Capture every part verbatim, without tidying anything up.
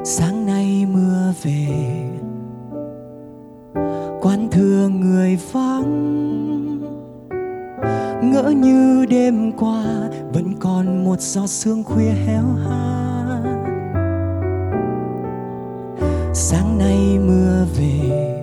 Sáng nay mưa về, quán thưa người vắng. Ngỡ như đêm qua vẫn còn một giọt sương khuya héo hắt. Sáng nay mưa về,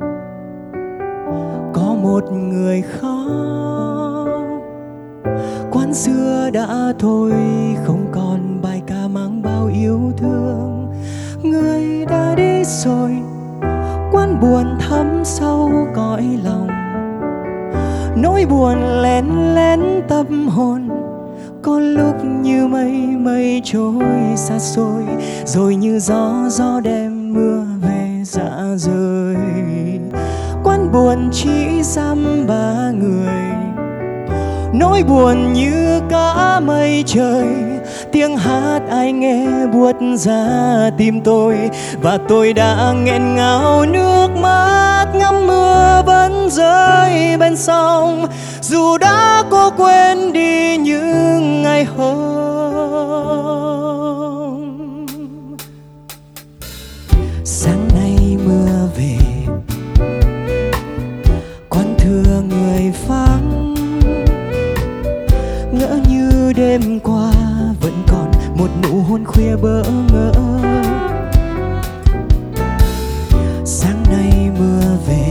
có một người khóc. Quán xưa đã thôi, không còn bài ca mang bao yêu thương. Người đã đi rồi, quán buồn thấm sâu cõi lòng. Nỗi buồn lén lén tâm hồn, có lúc như mây mây trôi xa xôi, rồi như gió gió đem mưa về dạ rời. Quán buồn chỉ dăm ba người, nỗi buồn như cả mây trời. Tiếng hát ai nghe buốt ra tim tôi, và tôi đã nghẹn ngào nước mắt ngắm mưa vẫn rơi bên sông. Dù đã cố quên đi những ngày hôm. Sáng nay mưa về, quán thưa người vắng. Ngỡ như đêm qua vẫn còn một nụ hôn khuya bỡ ngỡ. Sáng nay mưa về,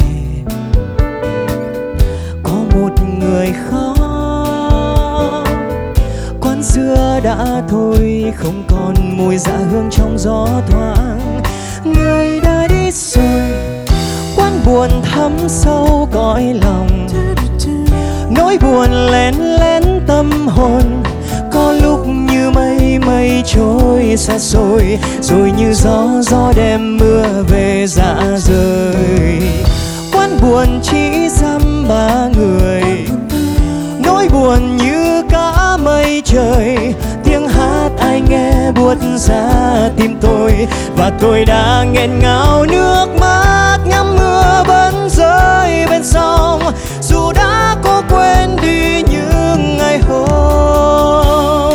có một người khóc. Quán xưa đã thôi, không còn mùi dạ hương trong gió thoảng. Người đã đi rồi, quán buồn thấm sâu cõi lòng. Nỗi buồn lén lén tâm hồn, có lúc như mây mây trôi xa xôi, rồi như gió gió đem mưa về dạ rời. Quán buồn chỉ dăm ba người, nỗi buồn như cả mây trời. Tiếng hát ai nghe buốt ra tim tôi, và tôi đã nghẹn ngào nước mắt ngắm mưa vẫn rơi bên sông. Dù đã cố quên đi những ngày hôm.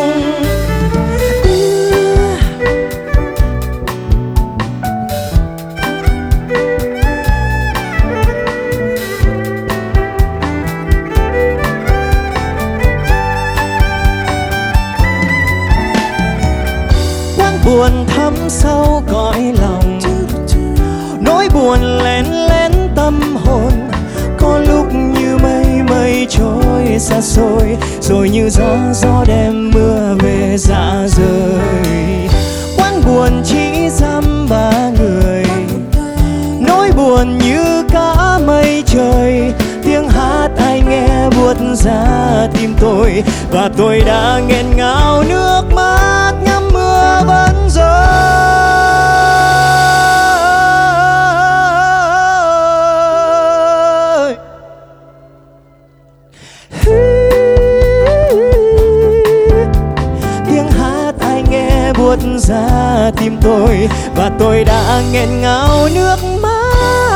Quán buồn thấm sâu cõi lòng, nỗi buồn lén lén tâm hồn, có lúc như mây mây trôi xa xôi, rồi như gió gió đem mưa về dạ rời. Quán buồn chỉ dăm ba người, nỗi buồn như cả mây trời. Tiếng hát ai nghe buốt ra tim tôi, và tôi đã nghẹn ngào nước mắt ngắm mưa vẫn rơi. Tiếng hát ai nghe buốt ra tim tôi, và tôi đã nghẹn ngào nước mắt.